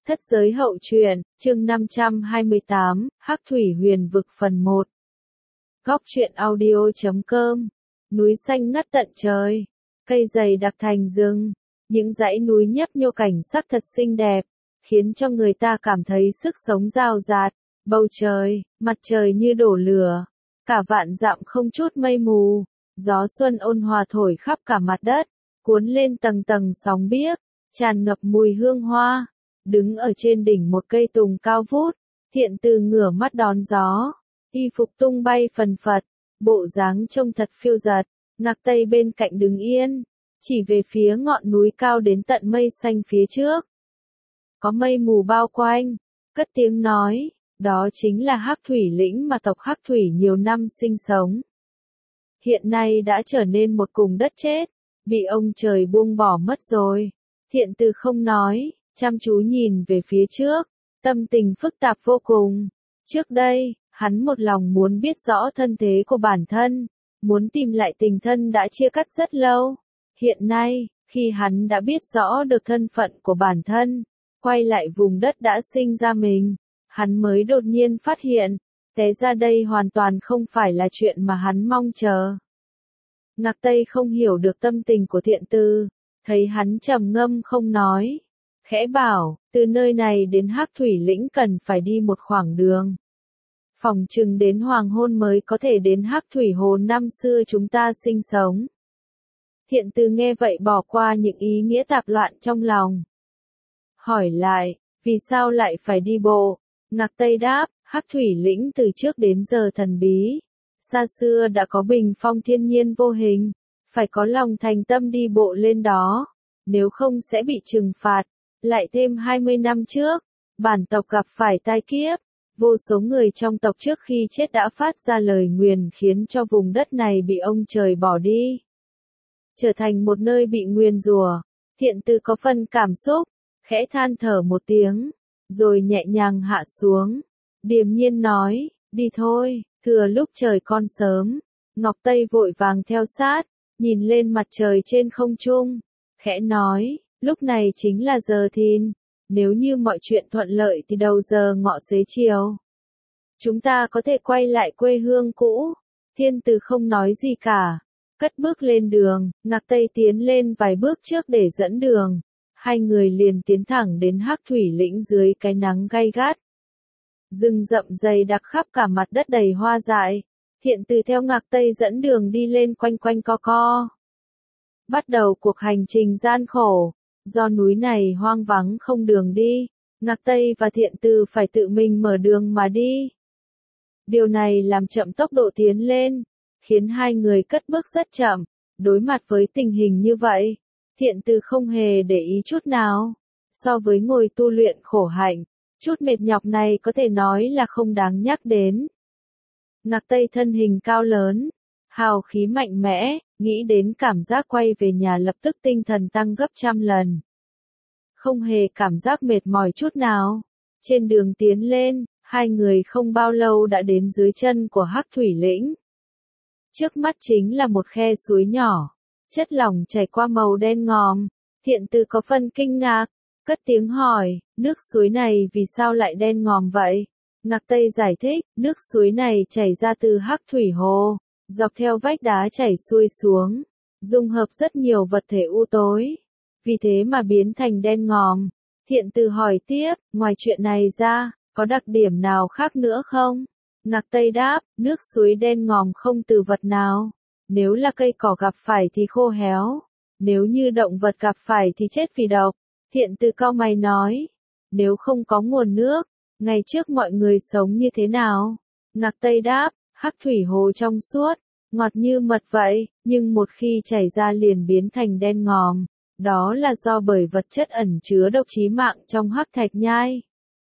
Thất giới hậu truyện, chương 528, Hắc Thủy Huyền Vực phần 1. Góc truyện audio.com. Núi xanh ngắt tận trời, cây dày đặc thành rừng, những dãy núi nhấp nhô cảnh sắc thật xinh đẹp, khiến cho người ta cảm thấy sức sống rao rạt. Bầu trời, mặt trời như đổ lửa, cả vạn dặm không chút mây mù, gió xuân ôn hòa thổi khắp cả mặt đất, cuốn lên tầng tầng sóng biếc, tràn ngập mùi hương hoa. Đứng ở trên đỉnh một cây tùng cao vút, Thiện Từ ngửa mắt đón gió, y phục tung bay phần phật, bộ dáng trông thật phiêu dật. Ngạc Tây bên cạnh đứng yên, chỉ về phía ngọn núi cao đến tận mây xanh phía trước. Có mây mù bao quanh, cất tiếng nói, đó chính là Hắc Thủy lĩnh mà tộc Hắc Thủy nhiều năm sinh sống. Hiện nay đã trở nên một vùng đất chết, bị ông trời buông bỏ mất rồi. Thiện Từ không nói, chăm chú nhìn về phía trước, tâm tình phức tạp vô cùng. Trước đây, hắn một lòng muốn biết rõ thân thế của bản thân, muốn tìm lại tình thân đã chia cắt rất lâu. Hiện nay, khi hắn đã biết rõ được thân phận của bản thân, quay lại vùng đất đã sinh ra mình, hắn mới đột nhiên phát hiện, té ra đây hoàn toàn không phải là chuyện mà hắn mong chờ. Ngạc Tây không hiểu được tâm tình của Thiện Từ, thấy hắn trầm ngâm không nói, khẽ bảo, từ nơi này đến Hắc Thủy lĩnh cần phải đi một khoảng đường. Phỏng chừng đến hoàng hôn mới có thể đến Hắc Thủy hồ năm xưa chúng ta sinh sống. Thiện Từ nghe vậy bỏ qua những ý nghĩa tạp loạn trong lòng. Hỏi lại, vì sao lại phải đi bộ? Ngạc Tây đáp, Hắc Thủy lĩnh từ trước đến giờ thần bí. Xa xưa đã có bình phong thiên nhiên vô hình, phải có lòng thành tâm đi bộ lên đó, nếu không sẽ bị trừng phạt. Lại thêm 20 năm trước, bản tộc gặp phải tai kiếp, vô số người trong tộc trước khi chết đã phát ra lời nguyền khiến cho vùng đất này bị ông trời bỏ đi, trở thành một nơi bị nguyền rủa. Thiện Từ có phần cảm xúc, khẽ than thở một tiếng, rồi nhẹ nhàng hạ xuống, điềm nhiên nói, đi thôi. Thừa lúc trời còn sớm, Ngọc Tây vội vàng theo sát, nhìn lên mặt trời trên không trung, khẽ nói, lúc này chính là giờ thìn, nếu như mọi chuyện thuận lợi thì đầu giờ ngọ xế chiều, chúng ta có thể quay lại quê hương cũ. Thiên Từ không nói gì cả, cất bước lên đường. Ngạc Tây tiến lên vài bước trước để dẫn đường, hai người liền tiến thẳng đến Hắc Thủy lĩnh dưới cái nắng gay gắt. Rừng rậm dày đặc khắp cả mặt đất đầy hoa dại, Thiện Từ theo Ngạc Tây dẫn đường đi lên quanh quanh co co. Bắt đầu cuộc hành trình gian khổ, do núi này hoang vắng không đường đi, Ngạc Tây và Thiện Từ phải tự mình mở đường mà đi. Điều này làm chậm tốc độ tiến lên, khiến hai người cất bước rất chậm. Đối mặt với tình hình như vậy, Thiện Từ không hề để ý chút nào. So với ngồi tu luyện khổ hạnh, chút mệt nhọc này có thể nói là không đáng nhắc đến. Ngạc Tây thân hình cao lớn, hào khí mạnh mẽ, nghĩ đến cảm giác quay về nhà lập tức tinh thần tăng gấp trăm lần. Không hề cảm giác mệt mỏi chút nào. Trên đường tiến lên, hai người không bao lâu đã đến dưới chân của Hắc Thủy lĩnh. Trước mắt chính là một khe suối nhỏ, chất lỏng chảy qua màu đen ngòm. Thiện Từ có phần kinh ngạc, cất tiếng hỏi, nước suối này vì sao lại đen ngòm vậy? Ngạc Tây giải thích, nước suối này chảy ra từ Hắc Thủy hồ, dọc theo vách đá chảy xuôi xuống, dung hợp rất nhiều vật thể u tối, vì thế mà biến thành đen ngòm. Thiện Từ hỏi tiếp, ngoài chuyện này ra, có đặc điểm nào khác nữa không? Ngạc Tây đáp, nước suối đen ngòm không từ vật nào. Nếu là cây cỏ gặp phải thì khô héo, nếu như động vật gặp phải thì chết vì độc. Thiện Từ cau mày nói, nếu không có nguồn nước, ngày trước mọi người sống như thế nào? Ngạc Tây đáp, Hắc Thủy hồ trong suốt, ngọt như mật vậy, nhưng một khi chảy ra liền biến thành đen ngòm. Đó là do bởi vật chất ẩn chứa độc chí mạng trong hắc thạch nhai.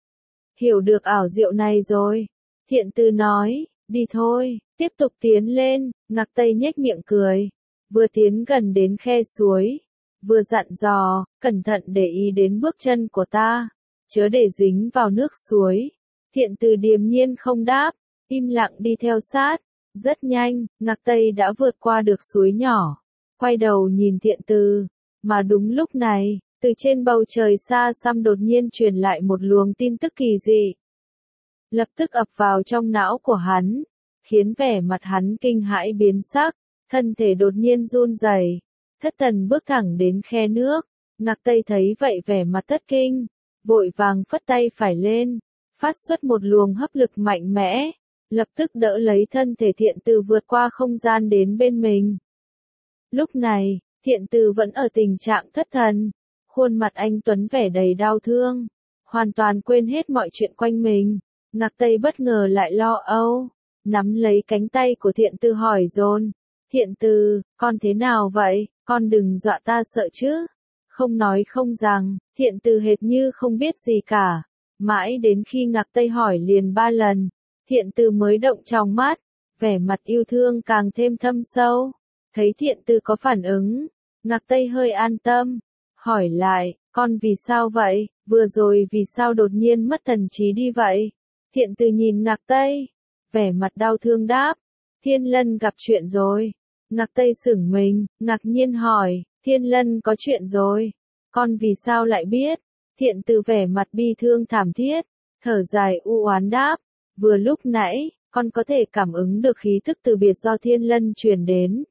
Hiểu được ảo diệu này rồi. Thiện Từ nói, đi thôi, tiếp tục tiến lên. Ngạc Tây nhếch miệng cười, vừa tiến gần đến khe suối, vừa dặn dò, cẩn thận để ý đến bước chân của ta, chớ để dính vào nước suối. Thiện Từ điềm nhiên không đáp, im lặng đi theo sát. Rất nhanh, Ngạc Tây đã vượt qua được suối nhỏ, quay đầu nhìn Thiện Từ, mà đúng lúc này, Từ trên bầu trời xa xăm đột nhiên truyền lại một luồng tin tức kỳ dị. Lập tức ập vào trong não của hắn, khiến vẻ mặt hắn kinh hãi biến sắc, thân thể đột nhiên run rẩy. Thất Thần bước thẳng đến khe nước, Ngạc Tây thấy vậy vẻ mặt thất kinh, vội vàng phất tay phải lên, phát xuất một luồng hấp lực mạnh mẽ, lập tức đỡ lấy thân thể Thiện Từ vượt qua không gian đến bên mình. Lúc này, Thiện Từ vẫn ở tình trạng thất thần, khuôn mặt anh tuấn vẻ đầy đau thương, hoàn toàn quên hết mọi chuyện quanh mình. Ngạc Tây bất ngờ lại lo âu, nắm lấy cánh tay của Thiện Từ hỏi dồn, Thiện Từ, con thế nào vậy, con đừng dọa ta sợ chứ. Không nói không rằng, Thiện Từ hệt như không biết gì cả, mãi đến khi Ngạc Tây hỏi liền 3 lần, Thiện Từ mới động trong mắt, vẻ mặt yêu thương càng thêm thâm sâu. Thấy Thiện Từ có phản ứng, Ngạc Tây hơi an tâm, hỏi lại, con vì sao vậy, vừa rồi vì sao đột nhiên mất thần trí đi vậy? Thiện Từ nhìn Ngạc Tây, vẻ mặt đau thương đáp, Thiên Lân gặp chuyện rồi. Ngạc Tây sửng mình, ngạc nhiên hỏi, Thiên Lân có chuyện rồi, con vì sao lại biết? Thiện Từ vẻ mặt bi thương thảm thiết, thở dài u oán đáp, vừa lúc nãy, con có thể cảm ứng được khí thức từ biệt do Thiên Lân truyền đến.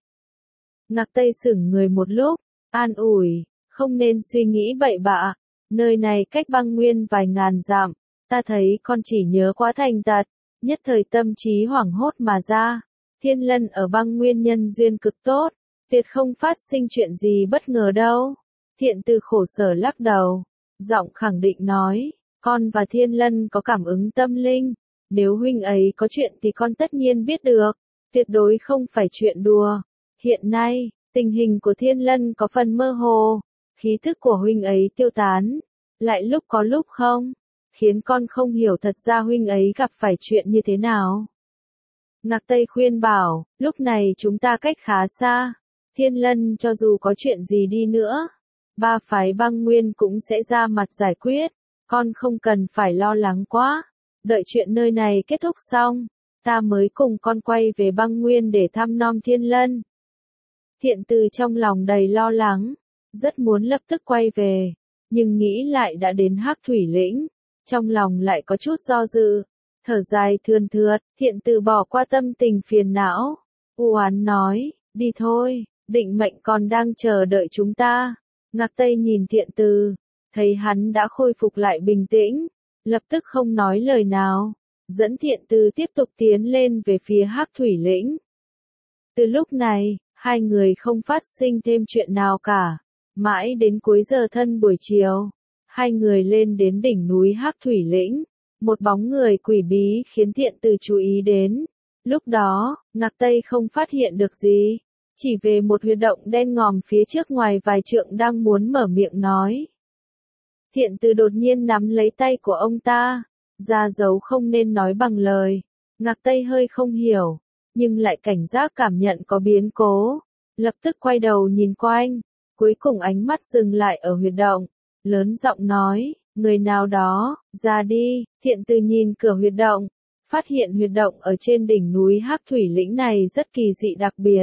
Ngạc Tây sửng người một lúc, an ủi, không nên suy nghĩ bậy bạ, nơi này cách băng nguyên vài ngàn dặm, ta thấy con chỉ nhớ quá thành tật, nhất thời tâm trí hoảng hốt mà ra. Thiên Lân ở băng nguyên nhân duyên cực tốt, tuyệt không phát sinh chuyện gì bất ngờ đâu. Thiện Từ khổ sở lắc đầu, giọng khẳng định nói, con và Thiên Lân có cảm ứng tâm linh, nếu huynh ấy có chuyện thì con tất nhiên biết được, tuyệt đối không phải chuyện đùa. Hiện nay, tình hình của Thiên Lân có phần mơ hồ, khí thức của huynh ấy tiêu tán, lại lúc có lúc không, khiến con không hiểu thật ra huynh ấy gặp phải chuyện như thế nào. Ngạc Tây khuyên bảo, lúc này chúng ta cách khá xa, Thiên Lân cho dù có chuyện gì đi nữa, 3 phái băng nguyên cũng sẽ ra mặt giải quyết, con không cần phải lo lắng quá, đợi chuyện nơi này kết thúc xong, ta mới cùng con quay về băng nguyên để thăm nom Thiên Lân. Thiện Từ trong lòng đầy lo lắng, rất muốn lập tức quay về, nhưng nghĩ lại đã đến Hắc Thủy Lĩnh, trong lòng lại có chút do dự. Thở dài thườn thượt, Thiện Từ bỏ qua tâm tình phiền não, u oán nói, đi thôi, định mệnh còn đang chờ đợi chúng ta. Ngạc Tây nhìn Thiện Từ, thấy hắn đã khôi phục lại bình tĩnh, lập tức không nói lời nào, dẫn Thiện Từ tiếp tục tiến lên về phía Hắc Thủy Lĩnh. Từ lúc này, hai người không phát sinh thêm chuyện nào cả, mãi đến cuối giờ thân buổi chiều, hai người lên đến đỉnh núi Hắc Thủy Lĩnh. Một bóng người quỷ bí khiến Thiện Từ chú ý đến. Lúc đó, Ngạc Tây không phát hiện được gì, chỉ về một huyệt động đen ngòm phía trước ngoài vài trượng đang muốn mở miệng nói. Thiện Từ đột nhiên nắm lấy tay của ông ta, ra dấu không nên nói bằng lời. Ngạc Tây hơi không hiểu, nhưng lại cảnh giác cảm nhận có biến cố, lập tức quay đầu nhìn quanh, cuối cùng ánh mắt dừng lại ở huyệt động, lớn giọng nói, người nào đó, ra đi. Thiện Từ nhìn cửa huyệt động, phát hiện huyệt động ở trên đỉnh núi Hắc Thủy Lĩnh này rất kỳ dị đặc biệt.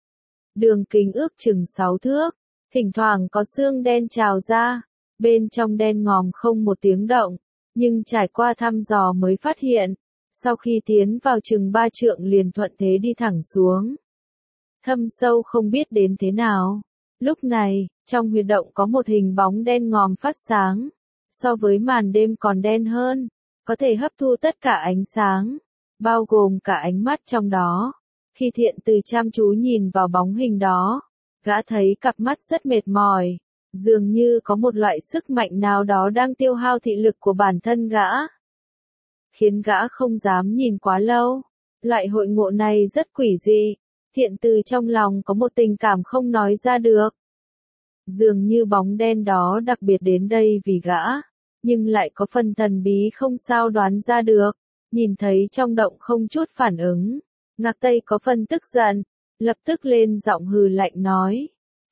Đường kính ước chừng 6 thước, thỉnh thoảng có xương đen trào ra, bên trong đen ngòm không một tiếng động, nhưng trải qua thăm dò mới phát hiện, sau khi tiến vào chừng 3 trượng liền thuận thế đi thẳng xuống. Thâm sâu không biết đến thế nào. Lúc này, trong huyệt động có một hình bóng đen ngòm phát sáng, so với màn đêm còn đen hơn, có thể hấp thu tất cả ánh sáng, bao gồm cả ánh mắt trong đó. Khi Thiện Từ chăm chú nhìn vào bóng hình đó, gã thấy cặp mắt rất mệt mỏi, dường như có một loại sức mạnh nào đó đang tiêu hao thị lực của bản thân gã, khiến gã không dám nhìn quá lâu. Loại hội ngộ này rất quỷ dị, Thiện Từ trong lòng có một tình cảm không nói ra được. Dường như bóng đen đó đặc biệt đến đây vì gã, nhưng lại có phần thần bí không sao đoán ra được. Nhìn thấy trong động không chút phản ứng, Ngạc Tây có phần tức giận, lập tức lên giọng hừ lạnh nói,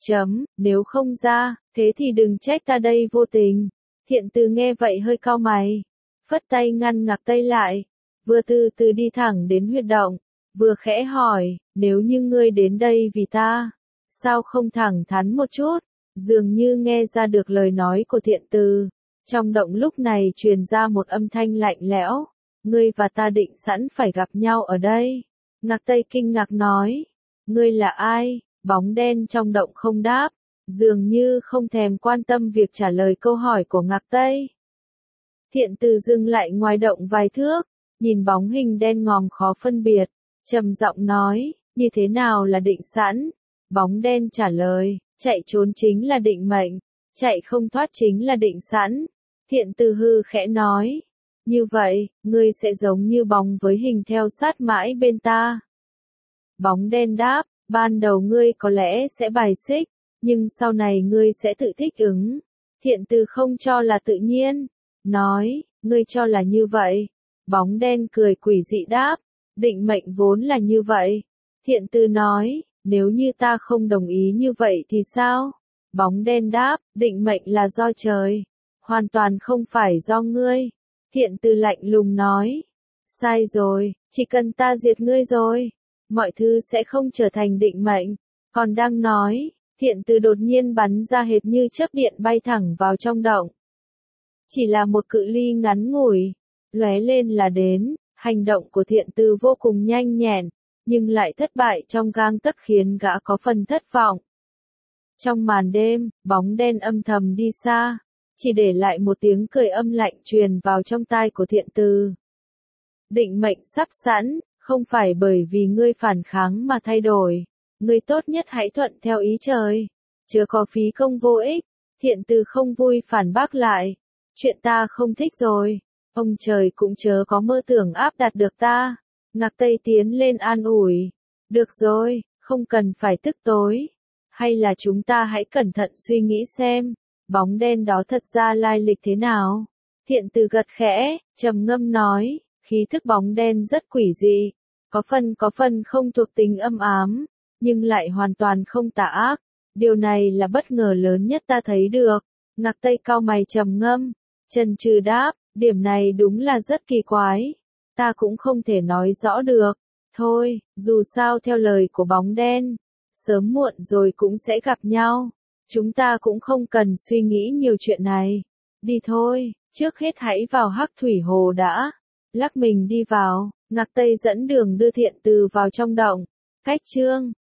nếu không ra, thế thì đừng trách ta đây vô tình. Thiện Từ nghe vậy hơi cau mày, phất tay ngăn Ngạc Tây lại, vừa từ từ đi thẳng đến huyệt động, vừa khẽ hỏi, nếu như ngươi đến đây vì ta, sao không thẳng thắn một chút, Dường như nghe ra được lời nói của Thiện Từ. Trong động lúc này truyền ra một âm thanh lạnh lẽo. Ngươi và ta định sẵn phải gặp nhau ở đây. Ngạc Tây kinh ngạc nói. Ngươi là ai? Bóng đen trong động không đáp. Dường như không thèm quan tâm việc trả lời câu hỏi của Ngạc Tây. Thiện Từ dừng lại ngoài động vài thước. Nhìn bóng hình đen ngòm khó phân biệt. Trầm giọng nói. Như thế nào là định sẵn? Bóng đen trả lời. Chạy trốn chính là định mệnh. Chạy không thoát chính là định sẵn. Thiện Từ hư khẽ nói. Như vậy, ngươi sẽ giống như bóng với hình theo sát mãi bên ta. Bóng đen đáp, ban đầu ngươi có lẽ sẽ bài xích, nhưng sau này ngươi sẽ tự thích ứng. Thiện Từ không cho là tự nhiên. Nói, ngươi cho là như vậy. Bóng đen cười quỷ dị đáp, định mệnh vốn là như vậy. Thiện Từ nói, nếu như ta không đồng ý như vậy thì sao? Bóng đen đáp, định mệnh là do trời. Hoàn toàn không phải do ngươi. Thiện Từ lạnh lùng nói. Sai rồi, chỉ cần ta diệt ngươi rồi. Mọi thứ sẽ không trở thành định mệnh. Còn đang nói, Thiện Từ đột nhiên bắn ra hệt như chớp điện bay thẳng vào trong động. Chỉ là một cự ly ngắn ngủi. Lóe lên là đến, hành động của Thiện Từ vô cùng nhanh nhẹn, nhưng lại thất bại trong gang tấc khiến gã có phần thất vọng. Trong màn đêm, bóng đen âm thầm đi xa. Chỉ để lại một tiếng cười âm lạnh truyền vào trong tai của Thiện Từ. Định mệnh sắp sẵn, không phải bởi vì ngươi phản kháng mà thay đổi. Ngươi tốt nhất hãy thuận theo ý trời. Chớ có phí công vô ích. Thiện Từ không vui phản bác lại. Chuyện ta không thích rồi. Ông trời cũng chớ có mơ tưởng áp đặt được ta. Ngạc Tây tiến lên an ủi. Được rồi, không cần phải tức tối. Hay là chúng ta hãy cẩn thận suy nghĩ xem. Bóng đen đó thật ra lai lịch thế nào? Thiện Từ gật khẽ, trầm ngâm nói, khí thức bóng đen rất quỷ dị, có phần không thuộc tính âm ám, nhưng lại hoàn toàn không tà ác. Điều này là bất ngờ lớn nhất ta thấy được. Ngạc Tây cau mày trầm ngâm, chần chừ đáp, điểm này đúng là rất kỳ quái. Ta cũng không thể nói rõ được. Thôi, dù sao theo lời của bóng đen, sớm muộn rồi cũng sẽ gặp nhau. Chúng ta cũng không cần suy nghĩ nhiều chuyện này. Đi thôi, trước hết hãy vào Hắc Thủy Hồ đã. Lắc mình đi vào, Ngạc Tây dẫn đường đưa Thiện Từ vào trong động. Cách chương